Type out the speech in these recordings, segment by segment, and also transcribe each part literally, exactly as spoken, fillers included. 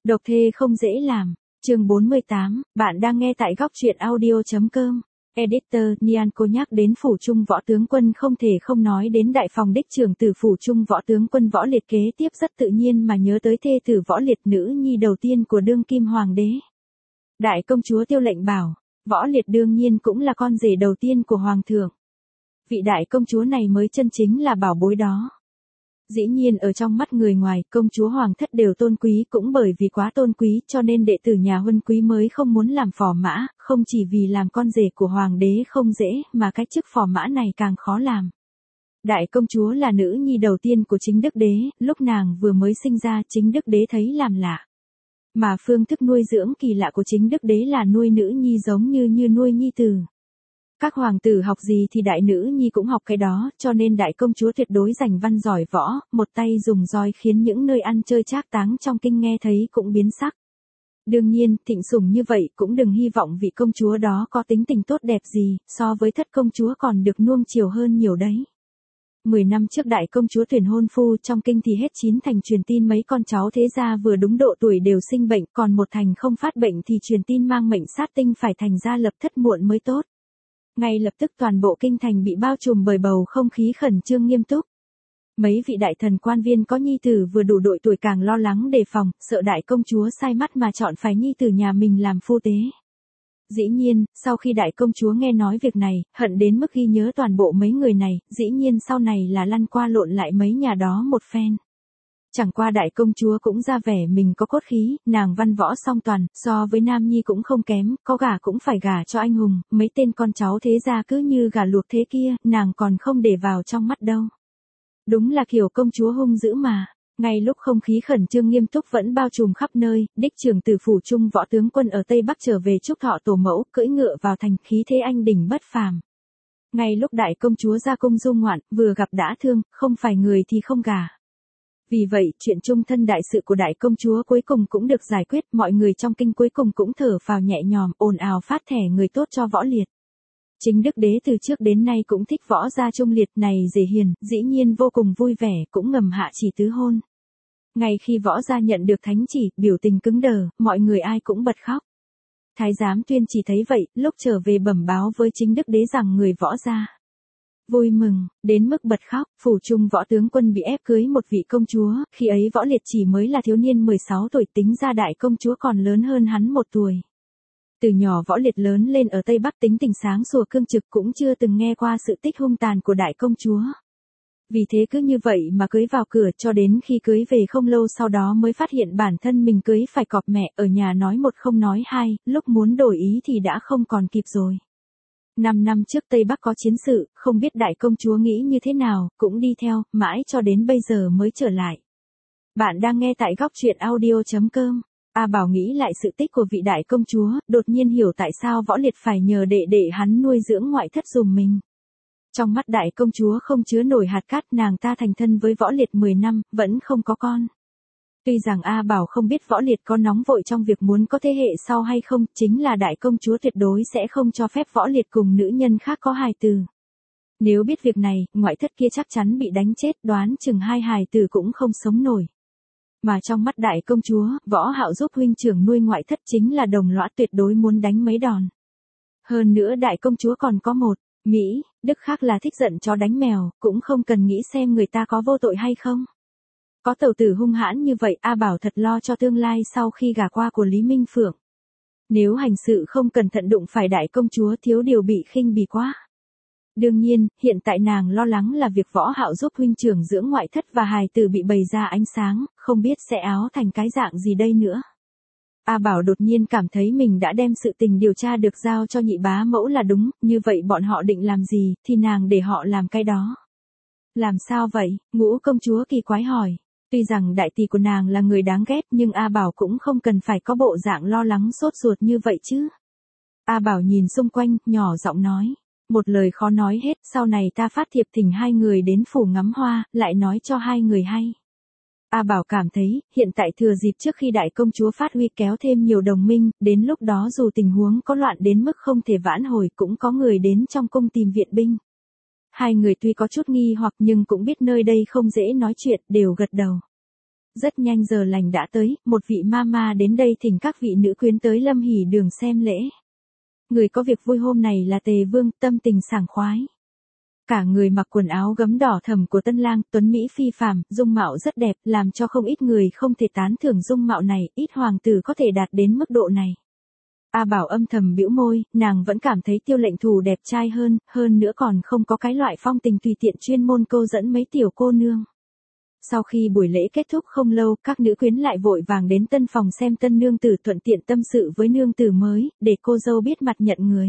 Độc thê không dễ làm. Chương bốn mươi tám, bạn đang nghe tại góc truyện audio chấm com. Editor, Nhan cô nhắc đến phủ trung võ tướng quân không thể không nói đến đại phòng đích trưởng tử phủ trung võ tướng quân Võ Liệt kế tiếp rất tự nhiên mà nhớ tới thê tử Võ Liệt, nữ nhi đầu tiên của đương kim hoàng đế. Đại công chúa Tiêu Lệnh Bảo, Võ Liệt đương nhiên cũng là con rể đầu tiên của hoàng thượng. Vị đại công chúa này mới chân chính là bảo bối đó. Dĩ nhiên ở trong mắt người ngoài, công chúa hoàng thất đều tôn quý, cũng bởi vì quá tôn quý cho nên đệ tử nhà huân quý mới không muốn làm phò mã, không chỉ vì làm con rể của hoàng đế không dễ, mà cái chức phò mã này càng khó làm. Đại công chúa là nữ nhi đầu tiên của chính đức đế, lúc nàng vừa mới sinh ra chính đức đế thấy làm lạ. Mà phương thức nuôi dưỡng kỳ lạ của chính đức đế là nuôi nữ nhi giống như như nuôi nhi tử. Các hoàng tử học gì thì đại nữ nhi cũng học cái đó, cho nên đại công chúa tuyệt đối giành văn giỏi võ, một tay dùng roi khiến những nơi ăn chơi trác táng trong kinh nghe thấy cũng biến sắc. Đương nhiên, thịnh sủng như vậy cũng đừng hy vọng vị công chúa đó có tính tình tốt đẹp gì, so với thất công chúa còn được nuông chiều hơn nhiều đấy. Mười năm trước đại công chúa tuyển hôn phu, trong kinh thì hết chín thành truyền tin mấy con cháu thế gia vừa đúng độ tuổi đều sinh bệnh, còn một thành không phát bệnh thì truyền tin mang mệnh sát tinh phải thành ra lập thất muộn mới tốt. Ngay lập tức toàn bộ kinh thành bị bao trùm bởi bầu không khí khẩn trương nghiêm túc. Mấy vị đại thần quan viên có nhi tử vừa đủ độ tuổi càng lo lắng đề phòng, sợ đại công chúa sai mắt mà chọn phải nhi tử nhà mình làm phu tế. Dĩ nhiên, sau khi đại công chúa nghe nói việc này, hận đến mức ghi nhớ toàn bộ mấy người này, dĩ nhiên sau này là lăn qua lộn lại mấy nhà đó một phen. Chẳng qua đại công chúa cũng ra vẻ mình có cốt khí, nàng văn võ song toàn, so với nam nhi cũng không kém, có gả cũng phải gả cho anh hùng, mấy tên con cháu thế gia cứ như gà luộc thế kia, nàng còn không để vào trong mắt đâu. Đúng là kiểu công chúa hung dữ mà. Ngay lúc không khí khẩn trương nghiêm túc vẫn bao trùm khắp nơi, đích trưởng tử phủ trung võ tướng quân ở Tây Bắc trở về chúc thọ tổ mẫu, cưỡi ngựa vào thành, khí thế anh đỉnh bất phàm. Ngay lúc đại công chúa ra cung du ngoạn, vừa gặp đã thương, không phải người thì không gả. Vì vậy, chuyện chung thân đại sự của đại công chúa cuối cùng cũng được giải quyết, mọi người trong kinh cuối cùng cũng thở phào nhẹ nhõm, ồn ào phát thẻ người tốt cho Võ Liệt. Chính đức đế từ trước đến nay cũng thích võ gia trung liệt này dễ hiền, dĩ nhiên vô cùng vui vẻ, cũng ngầm hạ chỉ tứ hôn. Ngay khi võ gia nhận được thánh chỉ, biểu tình cứng đờ, mọi người ai cũng bật khóc. Thái giám Tuyên chỉ thấy vậy, lúc trở về bẩm báo với chính đức đế rằng người võ gia vui mừng, đến mức bật khóc, phủ trung võ tướng quân bị ép cưới một vị công chúa, khi ấy Võ Liệt chỉ mới là thiếu niên mười sáu tuổi, tính ra đại công chúa còn lớn hơn hắn một tuổi. Từ nhỏ Võ Liệt lớn lên ở Tây Bắc, tính tình sáng sủa cương trực, cũng chưa từng nghe qua sự tích hung tàn của đại công chúa. Vì thế cứ như vậy mà cưới vào cửa, cho đến khi cưới về không lâu sau đó mới phát hiện bản thân mình cưới phải cọp mẹ, ở nhà nói một không nói hai, lúc muốn đổi ý thì đã không còn kịp rồi. Năm năm trước Tây Bắc có chiến sự, không biết đại công chúa nghĩ như thế nào, cũng đi theo, mãi cho đến bây giờ mới trở lại. Bạn đang nghe tại góc truyện audio chấm com. A Bảo nghĩ lại sự tích của vị đại công chúa, đột nhiên hiểu tại sao Võ Liệt phải nhờ đệ đệ hắn nuôi dưỡng ngoại thất dùm mình. Trong mắt đại công chúa không chứa nổi hạt cát, nàng ta thành thân với Võ Liệt mười năm, vẫn không có con. Tuy rằng A Bảo không biết Võ Liệt có nóng vội trong việc muốn có thế hệ sau hay không, chính là đại công chúa tuyệt đối sẽ không cho phép Võ Liệt cùng nữ nhân khác có hài tử. Nếu biết việc này, ngoại thất kia chắc chắn bị đánh chết, đoán chừng hai hài tử cũng không sống nổi. Mà trong mắt đại công chúa, Võ Hạo giúp huynh trưởng nuôi ngoại thất chính là đồng lõa, tuyệt đối muốn đánh mấy đòn. Hơn nữa đại công chúa còn có một Mỹ, đức khác là thích giận chó đánh mèo, cũng không cần nghĩ xem người ta có vô tội hay không. Có tẩu tử hung hãn như vậy, A Bảo thật lo cho tương lai sau khi gả qua của Lý Minh Phượng. Nếu hành sự không cẩn thận đụng phải đại công chúa, thiếu điều bị khinh bỉ quá. Đương nhiên, hiện tại nàng lo lắng là việc Võ Hạo giúp huynh trưởng dưỡng ngoại thất và hài tử bị bày ra ánh sáng, không biết sẽ áo thành cái dạng gì đây nữa. A Bảo đột nhiên cảm thấy mình đã đem sự tình điều tra được giao cho nhị bá mẫu là đúng, như vậy bọn họ định làm gì, thì nàng để họ làm cái đó. Làm sao vậy? Ngũ công chúa kỳ quái hỏi. Tuy rằng đại tỷ của nàng là người đáng ghét, nhưng A Bảo cũng không cần phải có bộ dạng lo lắng sốt ruột như vậy chứ. A Bảo nhìn xung quanh, nhỏ giọng nói. Một lời khó nói hết, sau này ta phát thiệp thỉnh hai người đến phủ ngắm hoa, lại nói cho hai người hay. A Bảo cảm thấy, hiện tại thừa dịp trước khi đại công chúa phát huy kéo thêm nhiều đồng minh, đến lúc đó dù tình huống có loạn đến mức không thể vãn hồi cũng có người đến trong cung tìm viện binh. Hai người tuy có chút nghi hoặc nhưng cũng biết nơi đây không dễ nói chuyện, đều gật đầu. Rất nhanh giờ lành đã tới, một vị mama đến đây thỉnh các vị nữ quyến tới Lâm Hỷ Đường xem lễ. Người có việc vui hôm này là Tề Vương, tâm tình sảng khoái. Cả người mặc quần áo gấm đỏ thẫm của tân lang, tuấn mỹ phi phàm, dung mạo rất đẹp, làm cho không ít người không thể tán thưởng dung mạo này, ít hoàng tử có thể đạt đến mức độ này. A Bảo âm thầm bĩu môi, nàng vẫn cảm thấy Tiêu Lệnh Thù đẹp trai hơn, hơn nữa còn không có cái loại phong tình tùy tiện chuyên môn câu dẫn mấy tiểu cô nương. Sau khi buổi lễ kết thúc không lâu, các nữ quyến lại vội vàng đến tân phòng xem tân nương tử, thuận tiện tâm sự với nương tử mới, để cô dâu biết mặt nhận người.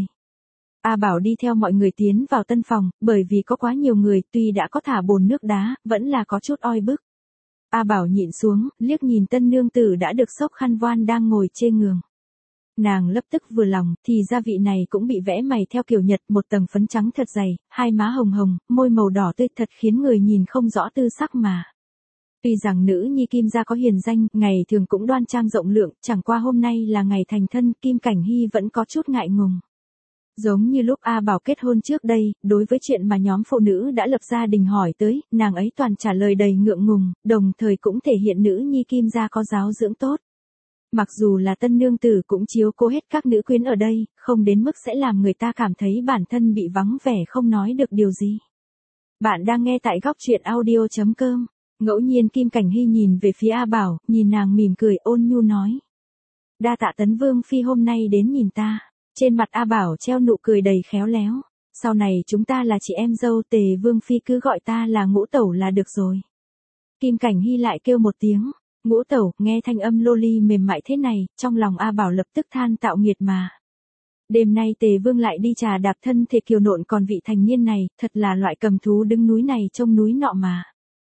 A Bảo đi theo mọi người tiến vào tân phòng, bởi vì có quá nhiều người, tuy đã có thả bồn nước đá, vẫn là có chút oi bức. A Bảo nhịn xuống, liếc nhìn tân nương tử đã được xốc khăn voan đang ngồi chê ngường. Nàng lập tức vừa lòng, thì gia vị này cũng bị vẽ mày theo kiểu Nhật, một tầng phấn trắng thật dày, hai má hồng hồng, môi màu đỏ tươi thật khiến người nhìn không rõ tư sắc mà. Tuy rằng nữ nhi Kim gia có hiền danh, ngày thường cũng đoan trang rộng lượng, chẳng qua hôm nay là ngày thành thân, Kim Cảnh Hy vẫn có chút ngại ngùng. Giống như lúc A Bảo kết hôn trước đây, đối với chuyện mà nhóm phụ nữ đã lập gia đình hỏi tới, nàng ấy toàn trả lời đầy ngượng ngùng, đồng thời cũng thể hiện nữ nhi Kim gia có giáo dưỡng tốt. Mặc dù là tân nương tử cũng chiếu cố hết các nữ quyến ở đây, không đến mức sẽ làm người ta cảm thấy bản thân bị vắng vẻ không nói được điều gì. Bạn đang nghe tại góc truyện audio chấm com. Ngẫu nhiên Kim Cảnh Hy nhìn về phía A Bảo, nhìn nàng mỉm cười ôn nhu nói. Đa tạ Tấn Vương phi hôm nay đến nhìn ta. Trên mặt A Bảo treo nụ cười đầy khéo léo. Sau này chúng ta là chị em dâu, Tề Vương phi cứ gọi ta là Ngũ Tẩu là được rồi. Kim Cảnh Hy lại kêu một tiếng. Ngũ Tẩu, nghe thanh âm loli mềm mại thế này, trong lòng A Bảo lập tức than tạo nghiệt mà. Đêm nay Tề Vương lại đi trà đạp thân thể kiều nộn còn vị thành niên này, thật là loại cầm thú đứng núi này trông núi nọ mà.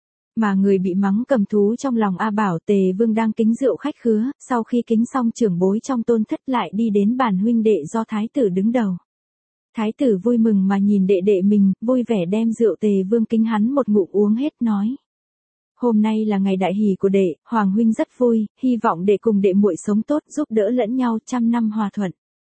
Mà người bị mắng cầm thú trong lòng A Bảo, Tề Vương đang kính rượu khách khứa, sau khi kính xong trưởng bối trong tôn thất lại đi đến bàn huynh đệ do thái tử đứng đầu. Thái tử vui mừng mà nhìn đệ đệ mình, vui vẻ đem rượu Tề Vương kính hắn một ngụm uống hết nói. Hôm nay là ngày đại hỷ của đệ, Hoàng huynh rất vui, hy vọng đệ cùng đệ muội sống tốt, giúp đỡ lẫn nhau, trăm năm hòa thuận.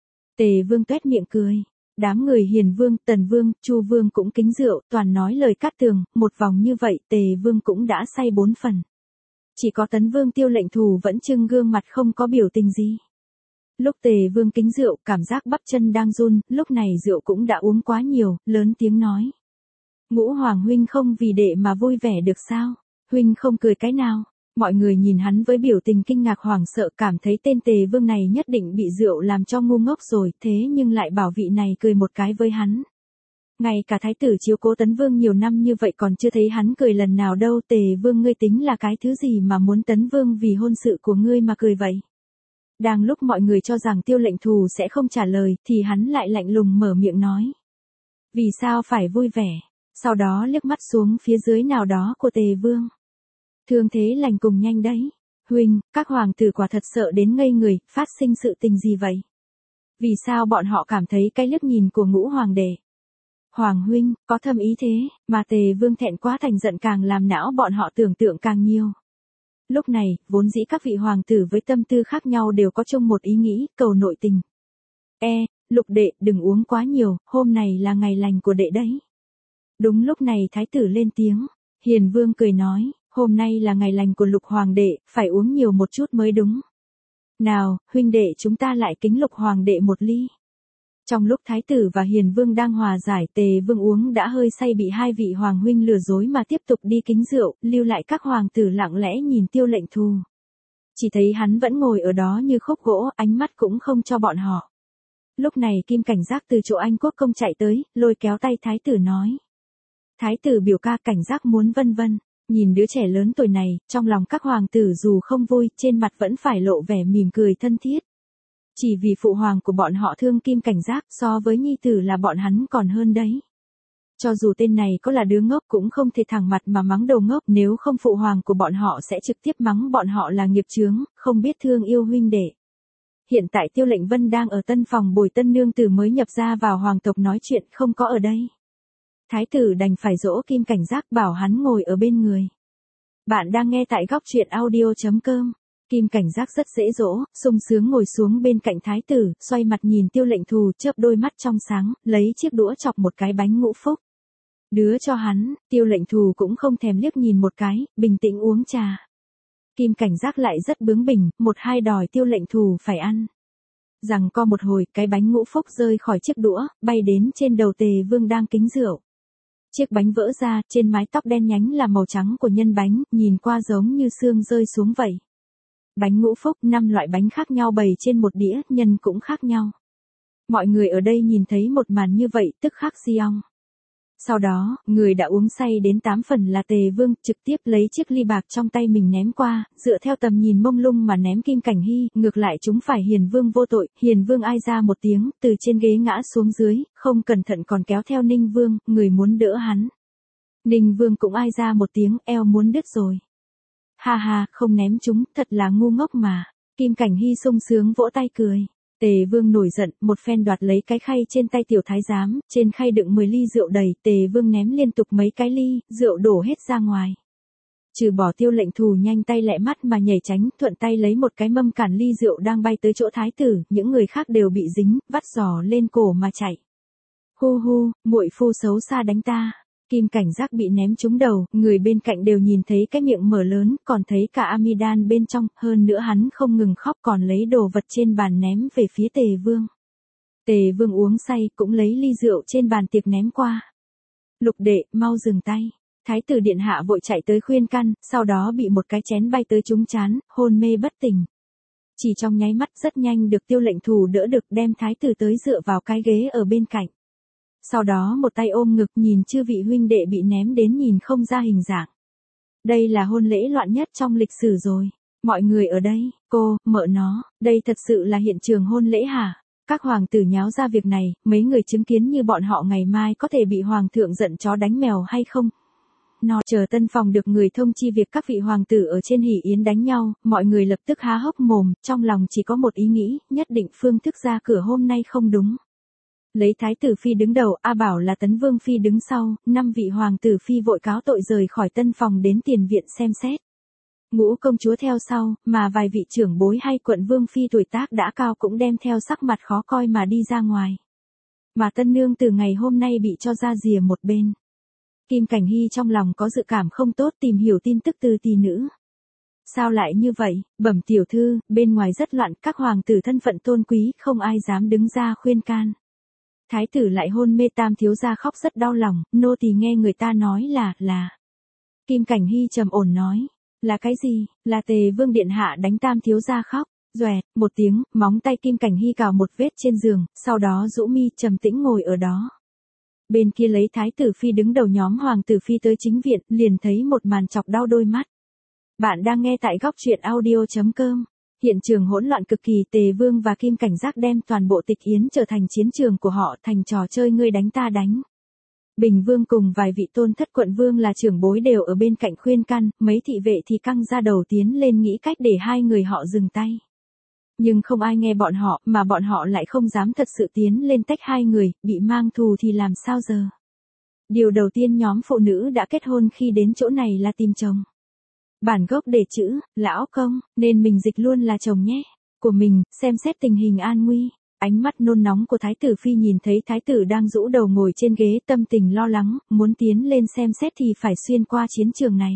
Tề Vương tuét miệng cười. Đám người Hiền Vương, Tần Vương, Chu Vương cũng kính rượu, toàn nói lời cát tường, một vòng như vậy Tề Vương cũng đã say bốn phần. Chỉ có Tấn Vương Tiêu Lệnh Thù vẫn trưng gương mặt không có biểu tình gì. Lúc Tề Vương kính rượu, cảm giác bắp chân đang run, lúc này rượu cũng đã uống quá nhiều, lớn tiếng nói. Ngũ Hoàng huynh không vì đệ mà vui vẻ được sao? Huynh không cười cái nào? Mọi người nhìn hắn với biểu tình kinh ngạc hoảng sợ, cảm thấy tên Tề Vương này nhất định bị rượu làm cho ngu ngốc rồi, thế nhưng lại bảo vị này cười một cái với hắn. Ngay cả thái tử chiếu cố Tấn Vương nhiều năm như vậy còn chưa thấy hắn cười lần nào đâu. Tề Vương, ngươi tính là cái thứ gì mà muốn Tấn Vương vì hôn sự của ngươi mà cười vậy? Đang lúc mọi người cho rằng Tiêu Lệnh Thù sẽ không trả lời, thì hắn lại lạnh lùng mở miệng nói. Vì sao phải vui vẻ? Sau đó liếc mắt xuống phía dưới nào đó của Tề Vương. Thương thế lành cùng nhanh đấy. Huynh, các hoàng tử quả thật sợ đến ngây người, phát sinh sự tình gì vậy? Vì sao bọn họ cảm thấy cái liếc nhìn của Ngũ Hoàng đệ? Hoàng huynh, có thâm ý thế, mà Tề Vương thẹn quá thành giận càng làm não bọn họ tưởng tượng càng nhiều. Lúc này, vốn dĩ các vị hoàng tử với tâm tư khác nhau đều có chung một ý nghĩ, cầu nội tình. E, Lục đệ, đừng uống quá nhiều, hôm này là ngày lành của đệ đấy. Đúng lúc này thái tử lên tiếng, Hiền Vương cười nói. Hôm nay là ngày lành của Lục Hoàng đệ, phải uống nhiều một chút mới đúng. Nào, huynh đệ chúng ta lại kính Lục Hoàng đệ một ly. Trong lúc Thái tử và Hiền Vương đang hòa giải, Tề Vương uống đã hơi say bị hai vị Hoàng huynh lừa dối mà tiếp tục đi kính rượu, lưu lại các hoàng tử lặng lẽ nhìn Tiêu Lệnh Thù. Chỉ thấy hắn vẫn ngồi ở đó như khúc gỗ, ánh mắt cũng không cho bọn họ. Lúc này Kim Cảnh Giác từ chỗ Anh Quốc công chạy tới, lôi kéo tay Thái tử nói. Thái tử biểu ca, Cảnh Giác muốn vân vân. Nhìn đứa trẻ lớn tuổi này, trong lòng các hoàng tử dù không vui, trên mặt vẫn phải lộ vẻ mỉm cười thân thiết. Chỉ vì phụ hoàng của bọn họ thương Kim Cảnh Giác, so với nhi tử là bọn hắn còn hơn đấy. Cho dù tên này có là đứa ngốc cũng không thể thẳng mặt mà mắng đầu ngốc, nếu không phụ hoàng của bọn họ sẽ trực tiếp mắng bọn họ là nghiệp chướng, không biết thương yêu huynh đệ. Hiện tại Tiêu Lệnh Vân đang ở tân phòng bồi tân nương tử mới nhập ra vào hoàng tộc nói chuyện, không có ở đây. Thái tử đành phải dỗ Kim Cảnh Giác bảo hắn ngồi ở bên người. Bạn đang nghe tại góc truyện audio chấm com. Kim Cảnh Giác rất dễ dỗ, sung sướng ngồi xuống bên cạnh thái tử, xoay mặt nhìn Tiêu Lệnh Thù, chớp đôi mắt trong sáng, lấy chiếc đũa chọc một cái bánh ngũ phúc. Đứa cho hắn, Tiêu Lệnh Thù cũng không thèm liếc nhìn một cái, bình tĩnh uống trà. Kim Cảnh Giác lại rất bướng bỉnh, một hai đòi tiêu lệnh thù phải ăn. Rằng co một hồi, cái bánh ngũ phúc rơi khỏi chiếc đũa, bay đến trên đầu Tề Vương đang kính rượu. Chiếc bánh vỡ ra, trên mái tóc đen nhánh là màu trắng của nhân bánh, nhìn qua giống như xương rơi xuống vậy. Bánh ngũ phúc, năm loại bánh khác nhau bày trên một đĩa, nhân cũng khác nhau. Mọi người ở đây nhìn thấy một màn như vậy, tức khắc si ong. Sau đó, người đã uống say đến tám phần là Tề Vương, trực tiếp lấy chiếc ly bạc trong tay mình ném qua, dựa theo tầm nhìn mông lung mà ném Kim Cảnh Hy, ngược lại chúng phải Hiền Vương vô tội. Hiền Vương ai ra một tiếng, từ trên ghế ngã xuống dưới, không cẩn thận còn kéo theo Ninh Vương, người muốn đỡ hắn. Ninh Vương cũng ai ra một tiếng, eo muốn đứt rồi. Ha ha, không ném chúng, thật là ngu ngốc mà. Kim Cảnh Hy sung sướng vỗ tay cười. Tề Vương nổi giận, một phen đoạt lấy cái khay trên tay tiểu thái giám, trên khay đựng mười ly rượu đầy, Tề Vương ném liên tục mấy cái ly, rượu đổ hết ra ngoài. Trừ bỏ tiêu lệnh thù nhanh tay lẹ mắt mà nhảy tránh, thuận tay lấy một cái mâm cản ly rượu đang bay tới chỗ thái tử, những người khác đều bị dính, vắt giò lên cổ mà chạy. Hu hu, muội phu xấu xa đánh ta. Kim Cảnh Giác bị ném trúng đầu, người bên cạnh đều nhìn thấy cái miệng mở lớn, còn thấy cả Amidan bên trong, hơn nữa hắn không ngừng khóc còn lấy đồ vật trên bàn ném về phía Tề Vương. Tề Vương uống say cũng lấy ly rượu trên bàn tiệc ném qua. Lục đệ, mau dừng tay. Thái tử điện hạ vội chạy tới khuyên can, sau đó bị một cái chén bay tới trúng chán, hôn mê bất tỉnh. Chỉ trong nháy mắt rất nhanh được tiêu lệnh thù đỡ được đem thái tử tới dựa vào cái ghế ở bên cạnh. Sau đó một tay ôm ngực nhìn chư vị huynh đệ bị ném đến nhìn không ra hình dạng. Đây là hôn lễ loạn nhất trong lịch sử rồi. Mọi người ở đây, cô, mợ nó, đây thật sự là hiện trường hôn lễ hả? Các hoàng tử nháo ra việc này, mấy người chứng kiến như bọn họ ngày mai có thể bị hoàng thượng giận chó đánh mèo hay không? Nó chờ tân phòng được người thông chi việc các vị hoàng tử ở trên hỷ yến đánh nhau, mọi người lập tức há hốc mồm, trong lòng chỉ có một ý nghĩ, nhất định phương thức ra cửa hôm nay không đúng. Lấy thái tử phi đứng đầu, A Bảo là tấn vương phi đứng sau, năm vị hoàng tử phi vội cáo tội rời khỏi tân phòng đến tiền viện xem xét. Ngũ công chúa theo sau, mà vài vị trưởng bối hay quận vương phi tuổi tác đã cao cũng đem theo sắc mặt khó coi mà đi ra ngoài. Mà tân nương từ ngày hôm nay bị cho ra rìa một bên. Kim Cảnh Hy trong lòng có dự cảm không tốt tìm hiểu tin tức từ tỷ nữ. Sao lại như vậy, bẩm tiểu thư, bên ngoài rất loạn, các hoàng tử thân phận tôn quý, không ai dám đứng ra khuyên can. Thái tử lại hôn mê, tam thiếu gia khóc rất đau lòng, nô tỳ nghe người ta nói là, là. Kim Cảnh Hy trầm ổn nói, là cái gì, là Tề Vương điện hạ đánh tam thiếu gia khóc, doẹt, một tiếng, móng tay Kim Cảnh Hy cào một vết trên giường, sau đó rũ mi trầm tĩnh ngồi ở đó. Bên kia lấy thái tử phi đứng đầu nhóm hoàng tử phi tới chính viện, liền thấy một màn chọc đau đôi mắt. Bạn đang nghe tại góc truyện audio chấm com. Hiện trường hỗn loạn cực kỳ, Tề Vương và Kim Cảnh Giác đem toàn bộ tịch yến trở thành chiến trường của họ, thành trò chơi ngươi đánh ta đánh. Bình Vương cùng vài vị tôn thất quận vương là trưởng bối đều ở bên cạnh khuyên can, mấy thị vệ thì căng ra đầu tiến lên nghĩ cách để hai người họ dừng tay. Nhưng không ai nghe bọn họ, mà bọn họ lại không dám thật sự tiến lên tách hai người, bị mang thù thì làm sao giờ. Điều đầu tiên nhóm phụ nữ đã kết hôn khi đến chỗ này là tìm chồng. Bản gốc để chữ, lão công, nên mình dịch luôn là chồng nhé, của mình, xem xét tình hình an nguy. Ánh mắt nôn nóng của thái tử phi nhìn thấy thái tử đang rũ đầu ngồi trên ghế, tâm tình lo lắng, muốn tiến lên xem xét thì phải xuyên qua chiến trường này.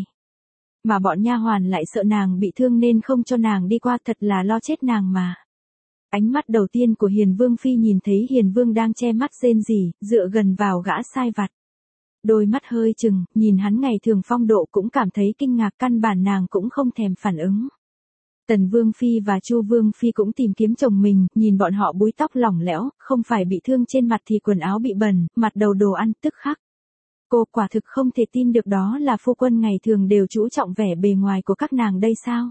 Mà bọn nha hoàn lại sợ nàng bị thương nên không cho nàng đi qua, thật là lo chết nàng mà. Ánh mắt đầu tiên của Hiền Vương phi nhìn thấy Hiền Vương đang che mắt rên rỉ, dựa gần vào gã sai vặt. Đôi mắt hơi chừng, nhìn hắn ngày thường phong độ cũng cảm thấy kinh ngạc, căn bản nàng cũng không thèm phản ứng. Tần Vương phi và Chu Vương phi cũng tìm kiếm chồng mình, nhìn bọn họ búi tóc lỏng lẻo, không phải bị thương trên mặt thì quần áo bị bẩn, mặt đầu đồ ăn, tức khắc. Cô quả thực không thể tin được đó là phu quân ngày thường đều chú trọng vẻ bề ngoài của các nàng đây sao?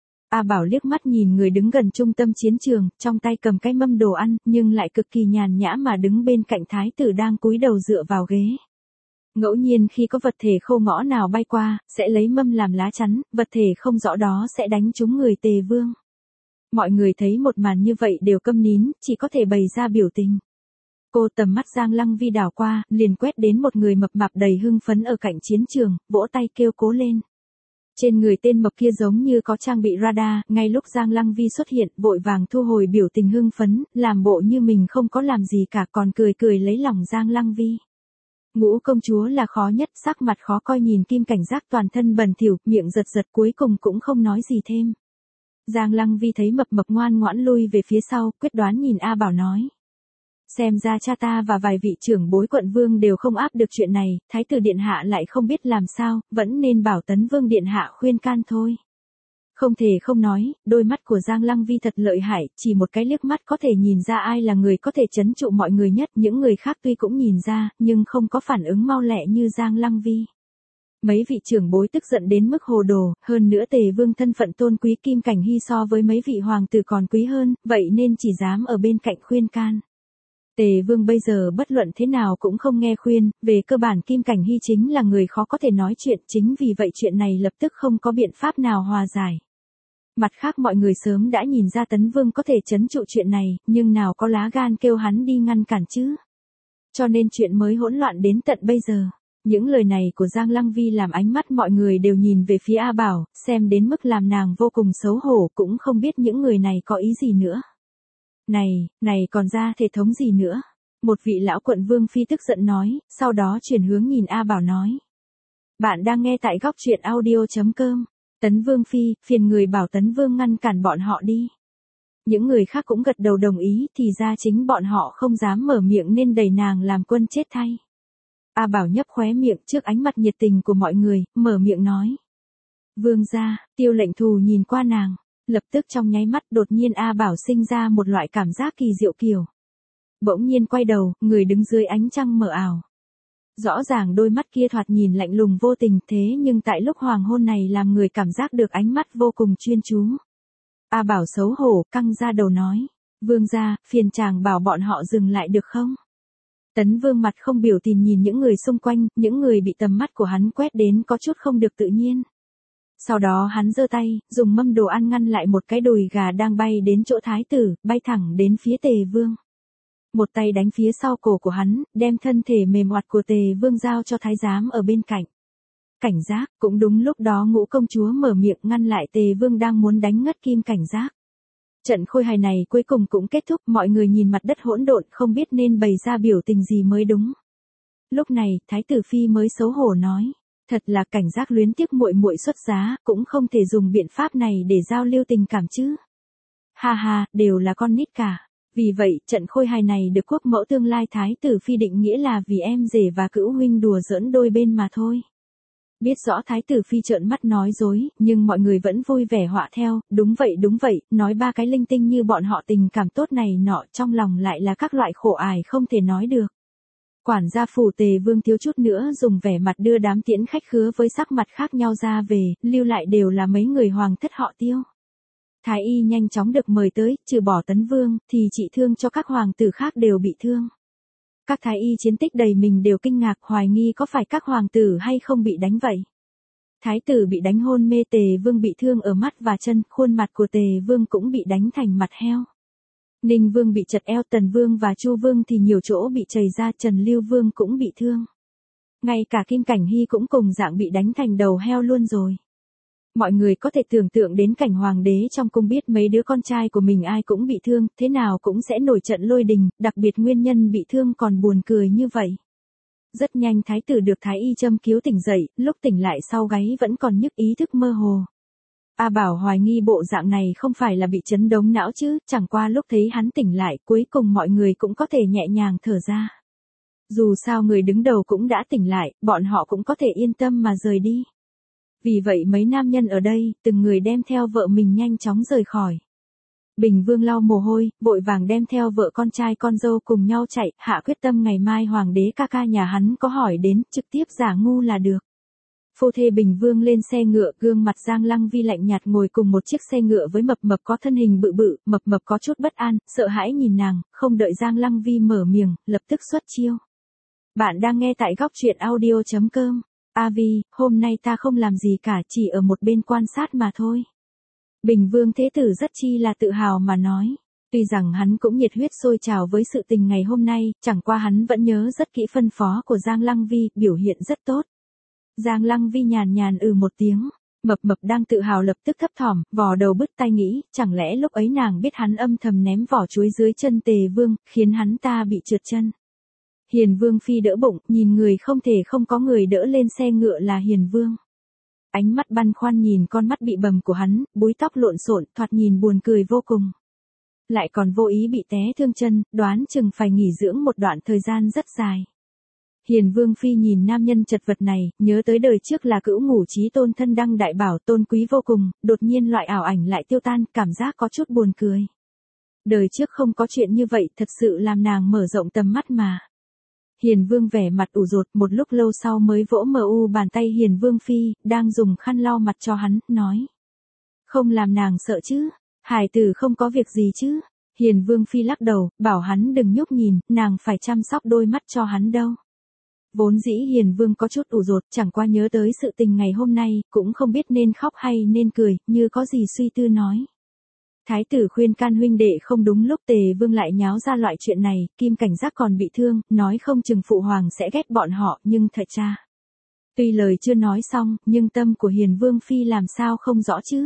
A Bảo liếc mắt nhìn người đứng gần trung tâm chiến trường, trong tay cầm cái mâm đồ ăn, nhưng lại cực kỳ nhàn nhã mà đứng bên cạnh thái tử đang cúi đầu dựa vào ghế. Ngẫu nhiên khi có vật thể khô ngõ nào bay qua, sẽ lấy mâm làm lá chắn, vật thể không rõ đó sẽ đánh trúng người Tề Vương. Mọi người thấy một màn như vậy đều câm nín, chỉ có thể bày ra biểu tình. Cô tầm mắt Giang Lăng Vi đảo qua, liền quét đến một người mập mạp đầy hưng phấn ở cạnh chiến trường, vỗ tay kêu cố lên. Trên người tên mập kia giống như có trang bị radar, ngay lúc Giang Lăng Vi xuất hiện, vội vàng thu hồi biểu tình hưng phấn, làm bộ như mình không có làm gì cả, còn cười cười lấy lòng Giang Lăng Vi. Ngũ công chúa là khó nhất, sắc mặt khó coi nhìn Kim Cảnh Giác toàn thân bẩn thỉu, miệng giật giật cuối cùng cũng không nói gì thêm. Giang Lăng Vi thấy mập mập ngoan ngoãn lui về phía sau, quyết đoán nhìn A Bảo nói. Xem ra cha ta và vài vị trưởng bối quận vương đều không áp được chuyện này, thái tử điện hạ lại không biết làm sao, vẫn nên bảo Tấn Vương điện hạ khuyên can thôi. Không thể không nói, đôi mắt của Giang Lăng Vi thật lợi hại, chỉ một cái liếc mắt có thể nhìn ra ai là người có thể trấn trụ mọi người nhất, những người khác tuy cũng nhìn ra, nhưng không có phản ứng mau lẹ như Giang Lăng Vi. Mấy vị trưởng bối tức giận đến mức hồ đồ, hơn nữa Tề Vương thân phận tôn quý Kim Cảnh Hy so với mấy vị hoàng tử còn quý hơn, vậy nên chỉ dám ở bên cạnh khuyên can. Tề Vương bây giờ bất luận thế nào cũng không nghe khuyên, về cơ bản Kim Cảnh Hy chính là người khó có thể nói chuyện, chính vì vậy chuyện này lập tức không có biện pháp nào hòa giải. Mặt khác mọi người sớm đã nhìn ra Tấn Vương có thể trấn trụ chuyện này, nhưng nào có lá gan kêu hắn đi ngăn cản chứ. Cho nên chuyện mới hỗn loạn đến tận bây giờ. Những lời này của Giang Lăng Vi làm ánh mắt mọi người đều nhìn về phía A Bảo, xem đến mức làm nàng vô cùng xấu hổ, cũng không biết những người này có ý gì nữa. Này, này còn ra thể thống gì nữa? Một vị lão quận vương phi tức giận nói, sau đó chuyển hướng nhìn A Bảo nói. Bạn đang nghe tại góc truyện audio chấm com. Tấn Vương phi, phiền người bảo Tấn Vương ngăn cản bọn họ đi. Những người khác cũng gật đầu đồng ý, thì ra chính bọn họ không dám mở miệng nên đẩy nàng làm quân chết thay. A Bảo nhấp khóe miệng trước ánh mặt nhiệt tình của mọi người, mở miệng nói. Vương gia, Tiêu Lệnh Thù nhìn qua nàng, lập tức trong nháy mắt đột nhiên A Bảo sinh ra một loại cảm giác kỳ diệu kiểu. Bỗng nhiên quay đầu, người đứng dưới ánh trăng mờ ảo. Rõ ràng đôi mắt kia thoạt nhìn lạnh lùng vô tình thế nhưng tại lúc hoàng hôn này làm người cảm giác được ánh mắt vô cùng chuyên chú. A Bảo xấu hổ, căng ra đầu nói. Vương gia, phiền chàng bảo bọn họ dừng lại được không? Tấn Vương mặt không biểu tình nhìn những người xung quanh, những người bị tầm mắt của hắn quét đến có chút không được tự nhiên. Sau đó hắn giơ tay, dùng mâm đồ ăn ngăn lại một cái đùi gà đang bay đến chỗ thái tử, bay thẳng đến phía Tề Vương. Một tay đánh phía sau cổ của hắn, đem thân thể mềm oặt của Tề Vương giao cho thái giám ở bên cạnh. Cảnh Giác, cũng đúng lúc đó Ngũ công chúa mở miệng ngăn lại Tề Vương đang muốn đánh ngất Kim Cảnh Giác. Trận khôi hài này cuối cùng cũng kết thúc, mọi người nhìn mặt đất hỗn độn không biết nên bày ra biểu tình gì mới đúng. Lúc này, Thái tử phi mới xấu hổ nói, thật là Cảnh Giác luyến tiếc muội muội xuất giá, cũng không thể dùng biện pháp này để giao lưu tình cảm chứ. Ha ha, đều là con nít cả. Vì vậy, trận khôi hài này được quốc mẫu tương lai Thái tử phi định nghĩa là vì em rể và cữu huynh đùa giỡn đôi bên mà thôi. Biết rõ Thái tử phi trợn mắt nói dối, nhưng mọi người vẫn vui vẻ họa theo, đúng vậy đúng vậy, nói ba cái linh tinh như bọn họ tình cảm tốt này nọ, trong lòng lại là các loại khổ ải không thể nói được. Quản gia phủ Tề Vương thiếu chút nữa dùng vẻ mặt đưa đám tiễn khách khứa với sắc mặt khác nhau ra về, lưu lại đều là mấy người hoàng thất họ Tiêu. Thái y nhanh chóng được mời tới, trừ bỏ Tấn Vương, thì trị thương cho các hoàng tử khác đều bị thương. Các thái y chiến tích đầy mình đều kinh ngạc hoài nghi có phải các hoàng tử hay không bị đánh vậy. Thái tử bị đánh hôn mê, Tề Vương bị thương ở mắt và chân, khuôn mặt của Tề Vương cũng bị đánh thành mặt heo. Ninh Vương bị chật eo, Tần Vương và Chu Vương thì nhiều chỗ bị chảy ra, Trần Lưu Vương cũng bị thương. Ngay cả Kim Cảnh Hy cũng cùng dạng bị đánh thành đầu heo luôn rồi. Mọi người có thể tưởng tượng đến cảnh hoàng đế trong cung biết mấy đứa con trai của mình ai cũng bị thương, thế nào cũng sẽ nổi trận lôi đình, đặc biệt nguyên nhân bị thương còn buồn cười như vậy. Rất nhanh thái tử được thái y châm cứu tỉnh dậy, lúc tỉnh lại sau gáy vẫn còn nhức ý thức mơ hồ. A Bảo hoài nghi bộ dạng này không phải là bị chấn đống não chứ, chẳng qua lúc thấy hắn tỉnh lại, cuối cùng mọi người cũng có thể nhẹ nhàng thở ra. Dù sao người đứng đầu cũng đã tỉnh lại, bọn họ cũng có thể yên tâm mà rời đi. Vì vậy mấy nam nhân ở đây, từng người đem theo vợ mình nhanh chóng rời khỏi. Bình Vương lau mồ hôi, vội vàng đem theo vợ con trai con dâu cùng nhau chạy, hạ quyết tâm ngày mai hoàng đế ca ca nhà hắn có hỏi đến, trực tiếp giả ngu là được. Phu thê Bình Vương lên xe ngựa, gương mặt Giang Lăng Vi lạnh nhạt ngồi cùng một chiếc xe ngựa với Mập Mập có thân hình bự bự, Mập Mập có chút bất an, sợ hãi nhìn nàng, không đợi Giang Lăng Vi mở miệng, lập tức xuất chiêu. Bạn đang nghe tại góc truyện audio chấm com. A Vi, hôm nay ta không làm gì cả, chỉ ở một bên quan sát mà thôi. Bình Vương Thế Tử rất chi là tự hào mà nói. Tuy rằng hắn cũng nhiệt huyết sôi trào với sự tình ngày hôm nay, chẳng qua hắn vẫn nhớ rất kỹ phân phó của Giang Lăng Vi, biểu hiện rất tốt. Giang Lăng Vi nhàn nhàn ừ một tiếng. Mập Mập đang tự hào lập tức thấp thỏm, vò đầu bứt tai nghĩ, chẳng lẽ lúc ấy nàng biết hắn âm thầm ném vỏ chuối dưới chân Tề Vương, khiến hắn ta bị trượt chân. Hiền Vương Phi đỡ bụng, nhìn người không thể không có người đỡ lên xe ngựa là Hiền Vương. Ánh mắt băn khoăn nhìn con mắt bị bầm của hắn, búi tóc lộn xộn, thoạt nhìn buồn cười vô cùng. Lại còn vô ý bị té thương chân, đoán chừng phải nghỉ dưỡng một đoạn thời gian rất dài. Hiền Vương Phi nhìn nam nhân chật vật này, nhớ tới đời trước là cữu ngủ chí tôn thân đăng đại bảo tôn quý vô cùng, đột nhiên loại ảo ảnh lại tiêu tan, cảm giác có chút buồn cười. Đời trước không có chuyện như vậy, thật sự làm nàng mở rộng tầm mắt mà. Hiền Vương vẻ mặt ủ rột, một lúc lâu sau mới vỗ mờ u bàn tay Hiền Vương Phi, đang dùng khăn lau mặt cho hắn, nói. Không làm nàng sợ chứ, hài tử không có việc gì chứ. Hiền Vương Phi lắc đầu, bảo hắn đừng nhúc nhìn, nàng phải chăm sóc đôi mắt cho hắn đâu. Vốn dĩ Hiền Vương có chút ủ rột, chẳng qua nhớ tới sự tình ngày hôm nay, cũng không biết nên khóc hay nên cười, như có gì suy tư nói. Thái tử khuyên can huynh đệ không đúng lúc Tề Vương lại nháo ra loại chuyện này, Kim Cảnh Giác còn bị thương, nói không chừng phụ hoàng sẽ ghét bọn họ, nhưng thật cha. Tuy lời chưa nói xong, nhưng tâm của Hiền Vương Phi làm sao không rõ chứ.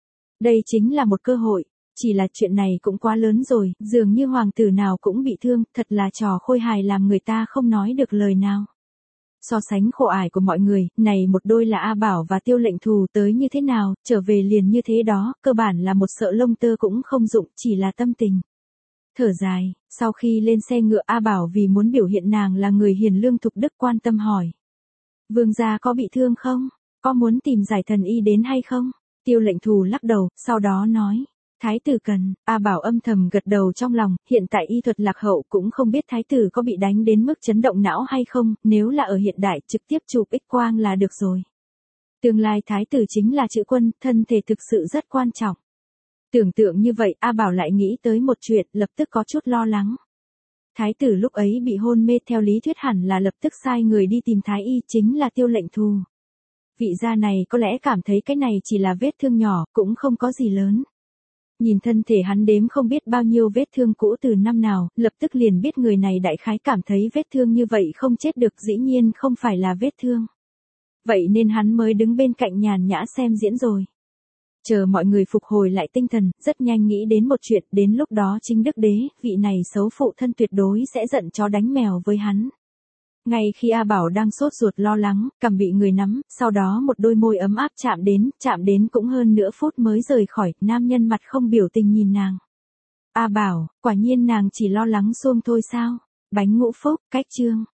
Đây chính là một cơ hội, chỉ là chuyện này cũng quá lớn rồi, dường như hoàng tử nào cũng bị thương, thật là trò khôi hài làm người ta không nói được lời nào. So sánh khổ ải của mọi người, này một đôi là A Bảo và Tiêu Lệnh Thù tới như thế nào, trở về liền như thế đó, cơ bản là một sợi lông tơ cũng không dụng, chỉ là tâm tình. Thở dài, sau khi lên xe ngựa A Bảo vì muốn biểu hiện nàng là người hiền lương thục đức quan tâm hỏi. Vương gia có bị thương không? Có muốn tìm giải thần y đến hay không? Tiêu Lệnh Thù lắc đầu, sau đó nói. Thái tử cần, A Bảo âm thầm gật đầu trong lòng, hiện tại y thuật lạc hậu cũng không biết thái tử có bị đánh đến mức chấn động não hay không, nếu là ở hiện đại trực tiếp chụp X quang là được rồi. Tương lai thái tử chính là chữ quân, thân thể thực sự rất quan trọng. Tưởng tượng như vậy, A Bảo lại nghĩ tới một chuyện, lập tức có chút lo lắng. Thái tử lúc ấy bị hôn mê theo lý thuyết hẳn là lập tức sai người đi tìm thái y, chính là Tiêu Lệnh Thù. Vị gia này có lẽ cảm thấy cái này chỉ là vết thương nhỏ, cũng không có gì lớn. Nhìn thân thể hắn đếm không biết bao nhiêu vết thương cũ từ năm nào, lập tức liền biết người này đại khái cảm thấy vết thương như vậy không chết được, dĩ nhiên không phải là vết thương. Vậy nên hắn mới đứng bên cạnh nhàn nhã xem diễn rồi. Chờ mọi người phục hồi lại tinh thần, rất nhanh nghĩ đến một chuyện, đến lúc đó chính đức đế, vị này xấu phụ thân tuyệt đối sẽ giận chó đánh mèo với hắn. Ngay khi A Bảo đang sốt ruột lo lắng, cằm bị người nắm, sau đó một đôi môi ấm áp chạm đến, chạm đến cũng hơn nửa phút mới rời khỏi, nam nhân mặt không biểu tình nhìn nàng. A Bảo, quả nhiên nàng chỉ lo lắng xuông thôi sao? Bánh ngũ phúc, cách chương.